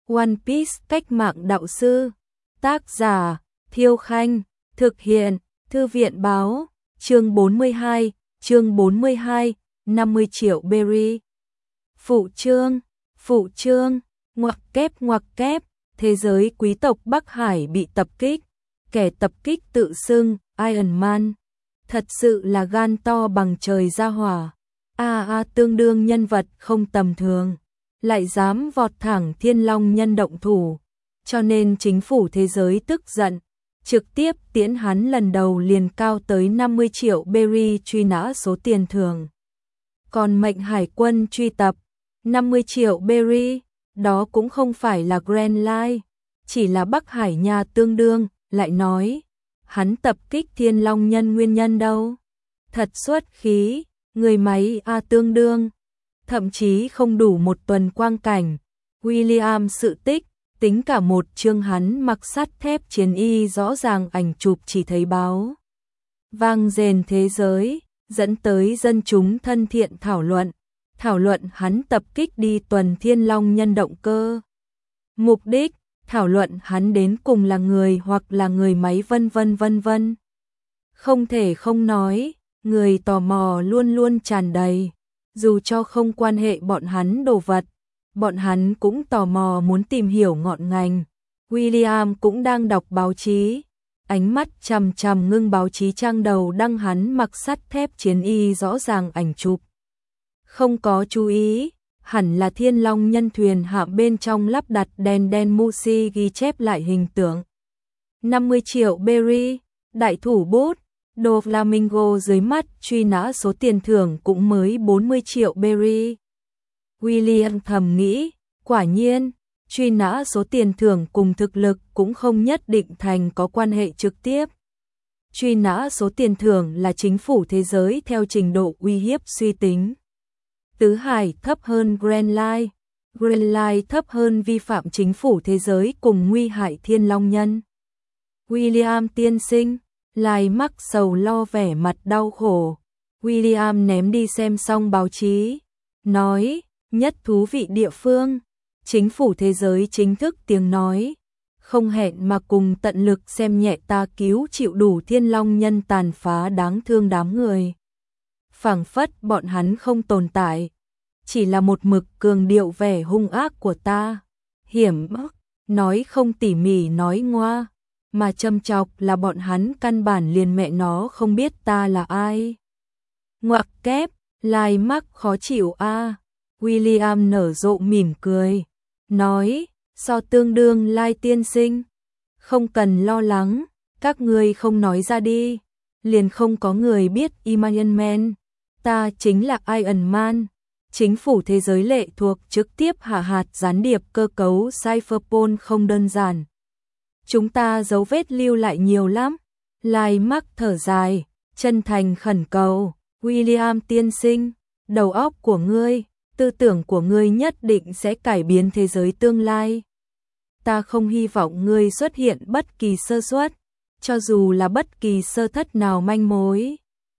One Piece cách mạng đạo sư. Tác giả Thiêu Khanh. Thực hiện Thư viện báo. Chương 42. 50 triệu berry. Phụ chương. Ngoặc kép. Thế giới quý tộc Bắc Hải bị tập kích. Kẻ tập kích tự xưng Iron Man. Thật sự là gan to bằng trời ra hỏa. Tương đương nhân vật không tầm thường, lại dám vọt thẳng Thiên Long Nhân động thủ, cho nên chính phủ thế giới tức giận, trực tiếp tiễn hắn lần đầu liền cao tới 50 triệu berry truy nã số tiền thưởng. Còn mệnh hải quân truy tập 50 triệu berry, đó cũng không phải là Grand Line, chỉ là Bắc Hải nhà tương đương, lại nói, hắn tập kích Thiên Long Nhân nguyên nhân đâu? Thật xuất khí, người máy tương đương, thậm chí không đủ một tuần quang cảnh. William sự tích, tính cả một chương hắn mặc sắt thép chiến y rõ ràng ảnh chụp chỉ thấy báo vang rền thế giới, dẫn tới dân chúng thân thiện thảo luận hắn tập kích đi tuần Thiên Long Nhân động cơ. Mục đích, thảo luận hắn đến cùng là người hoặc là người máy vân vân. Không thể không nói, người tò mò luôn luôn tràn đầy, dù cho không quan hệ bọn hắn đồ vật, bọn hắn cũng tò mò muốn tìm hiểu ngọn ngành. William cũng đang đọc báo chí, ánh mắt chằm chằm ngưng báo chí trang đầu đăng hắn mặc sắt thép chiến y rõ ràng ảnh chụp. Không có chú ý, hẳn là Thiên Long Nhân thuyền hạm bên trong lắp đặt đèn Musi ghi chép lại hình tượng. 50 triệu berry, đại thủ bút, đồ Flamingo dưới mắt truy nã số tiền thưởng cũng mới 40 triệu berry. William thầm nghĩ, quả nhiên, truy nã số tiền thưởng cùng thực lực cũng không nhất định thành có quan hệ trực tiếp. Truy nã số tiền thưởng là chính phủ thế giới theo trình độ uy hiếp suy tính. Tứ Hải thấp hơn Grand Line, Grand Line thấp hơn vi phạm chính phủ thế giới cùng nguy hại Thiên Long Nhân. William tiên sinh, Lai mắc sầu lo vẻ mặt đau khổ. William ném đi xem xong báo chí, nói, nhất thú vị địa phương, chính phủ thế giới chính thức tiếng nói, không hẹn mà cùng tận lực xem nhẹ ta cứu chịu đủ Thiên Long Nhân tàn phá đáng thương đám người. Phảng phất bọn hắn không tồn tại, chỉ là một mực cường điệu vẻ hung ác của ta, hiểm ác, nói không tỉ mỉ nói ngoa, mà châm chọc là bọn hắn căn bản liền mẹ nó không biết ta là ai. Ngoặc kép, Lai mắc khó chịu William nở rộ mỉm cười, nói, so tương đương Lai tiên sinh, không cần lo lắng, các ngươi không nói ra đi, liền không có người biết Iron Man, ta chính là Iron Man. Chính phủ thế giới lệ thuộc trực tiếp hạ hạt gián điệp cơ cấu Cypherpol không đơn giản. Chúng ta dấu vết lưu lại nhiều lắm. Lai mắc thở dài, chân thành khẩn cầu, William tiên sinh, đầu óc của ngươi, tư tưởng của ngươi nhất định sẽ cải biến thế giới tương lai. Ta không hy vọng ngươi xuất hiện bất kỳ sơ suất, cho dù là bất kỳ sơ thất nào manh mối.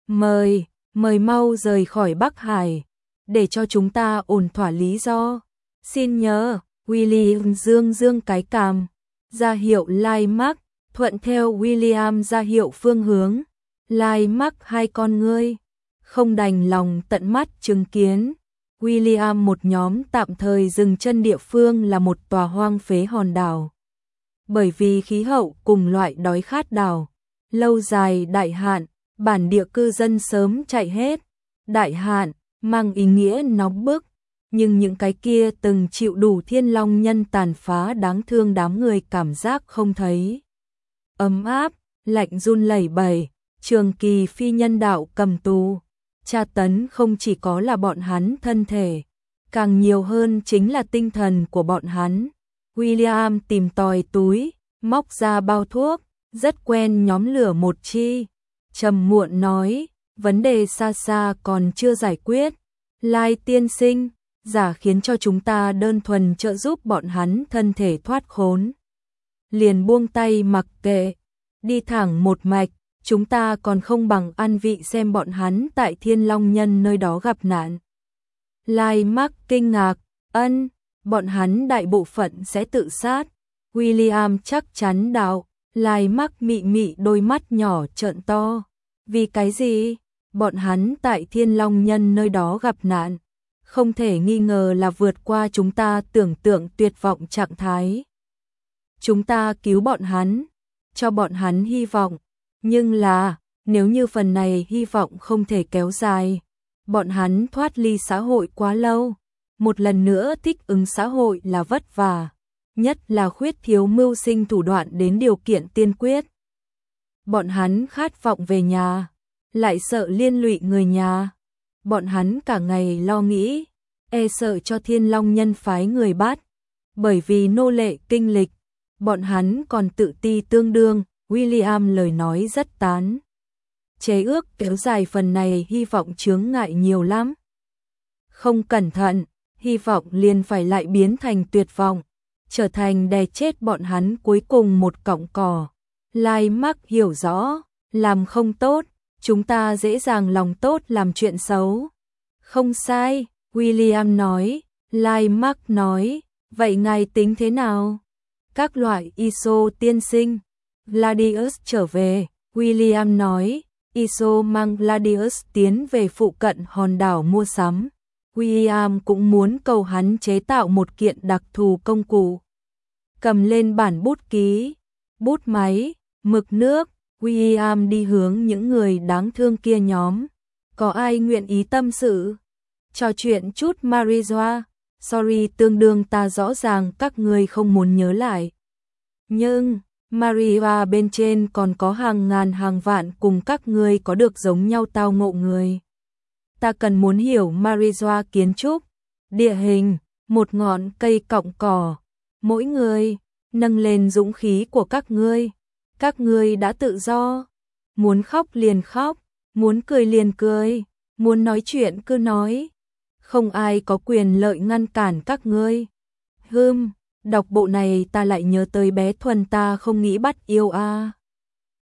Mời mau rời khỏi Bắc Hải, để cho chúng ta ổn thỏa lý do. Xin nhớ, William dương cái cằm, ra hiệu Lai mắc, thuận theo William ra hiệu phương hướng. Lai mắc hai con ngươi, không đành lòng tận mắt chứng kiến. William một nhóm tạm thời dừng chân địa phương là một tòa hoang phế hòn đảo. Bởi vì khí hậu cùng loại đói khát đảo, lâu dài đại hạn, bản địa cư dân sớm chạy hết. Đại hạn mang ý nghĩa nóng bức, nhưng những cái kia từng chịu đủ Thiên Long Nhân tàn phá đáng thương đám người cảm giác không thấy. Ấm áp, lạnh run lẩy bẩy, trường kỳ phi nhân đạo cầm tù. Tra tấn không chỉ có là bọn hắn thân thể, càng nhiều hơn chính là tinh thần của bọn hắn. William tìm tòi túi, móc ra bao thuốc, rất quen nhóm lửa một chi. Trầm muộn nói, vấn đề xa còn chưa giải quyết. Lai tiên sinh, giả khiến cho chúng ta đơn thuần trợ giúp bọn hắn thân thể thoát khốn. Liền buông tay mặc kệ, đi thẳng một mạch, chúng ta còn không bằng ăn vị xem bọn hắn tại Thiên Long Nhân nơi đó gặp nạn. Lai mắc kinh ngạc, bọn hắn đại bộ phận sẽ tự sát. William chắc chắn đạo, Lai Mắc mị mị đôi mắt nhỏ trợn to. Vì cái gì? Bọn hắn tại Thiên Long Nhân nơi đó gặp nạn. Không thể nghi ngờ là vượt qua chúng ta tưởng tượng tuyệt vọng trạng thái. Chúng ta cứu bọn hắn, cho bọn hắn hy vọng. Nhưng là, nếu như phần này hy vọng không thể kéo dài, bọn hắn thoát ly xã hội quá lâu. Một lần nữa thích ứng xã hội là vất vả, nhất là khuyết thiếu mưu sinh thủ đoạn đến điều kiện tiên quyết. Bọn hắn khát vọng về nhà, lại sợ liên lụy người nhà. Bọn hắn cả ngày lo nghĩ, e sợ cho Thiên Long Nhân phái người bắt. Bởi vì nô lệ kinh lịch, bọn hắn còn tự ti tương đương. William lời nói rất tán. Chế ước kéo dài phần này hy vọng chướng ngại nhiều lắm. Không cẩn thận, hy vọng liền phải lại biến thành tuyệt vọng, trở thành đè chết bọn hắn cuối cùng một cọng cỏ. Lai Mắc hiểu rõ, làm không tốt, chúng ta dễ dàng lòng tốt làm chuyện xấu. Không sai, William nói. Lai Mắc nói, vậy ngài tính thế nào? Các loại ISO tiên sinh. Gladius trở về, William nói, ISO mang Gladius tiến về phụ cận hòn đảo mua sắm. William cũng muốn cầu hắn chế tạo một kiện đặc thù công cụ. Cầm lên bản bút ký, bút máy, mực nước, William đi hướng những người đáng thương kia nhóm. Có ai nguyện ý tâm sự? Trò chuyện chút Marizua. Sorry, tương đương ta rõ ràng các ngươi không muốn nhớ lại. Nhưng, Maria bên trên còn có hàng ngàn hàng vạn cùng các ngươi có được giống nhau tao ngộ người. Ta cần muốn hiểu Marizua kiến trúc, địa hình, một ngọn cây cọng cỏ. Mỗi người, nâng lên dũng khí của các ngươi. Các ngươi đã tự do. Muốn khóc liền khóc, muốn cười liền cười, muốn nói chuyện cứ nói. Không ai có quyền lợi ngăn cản các ngươi. Đọc bộ này ta lại nhớ tới bé Thuần ta không nghĩ bắt yêu a.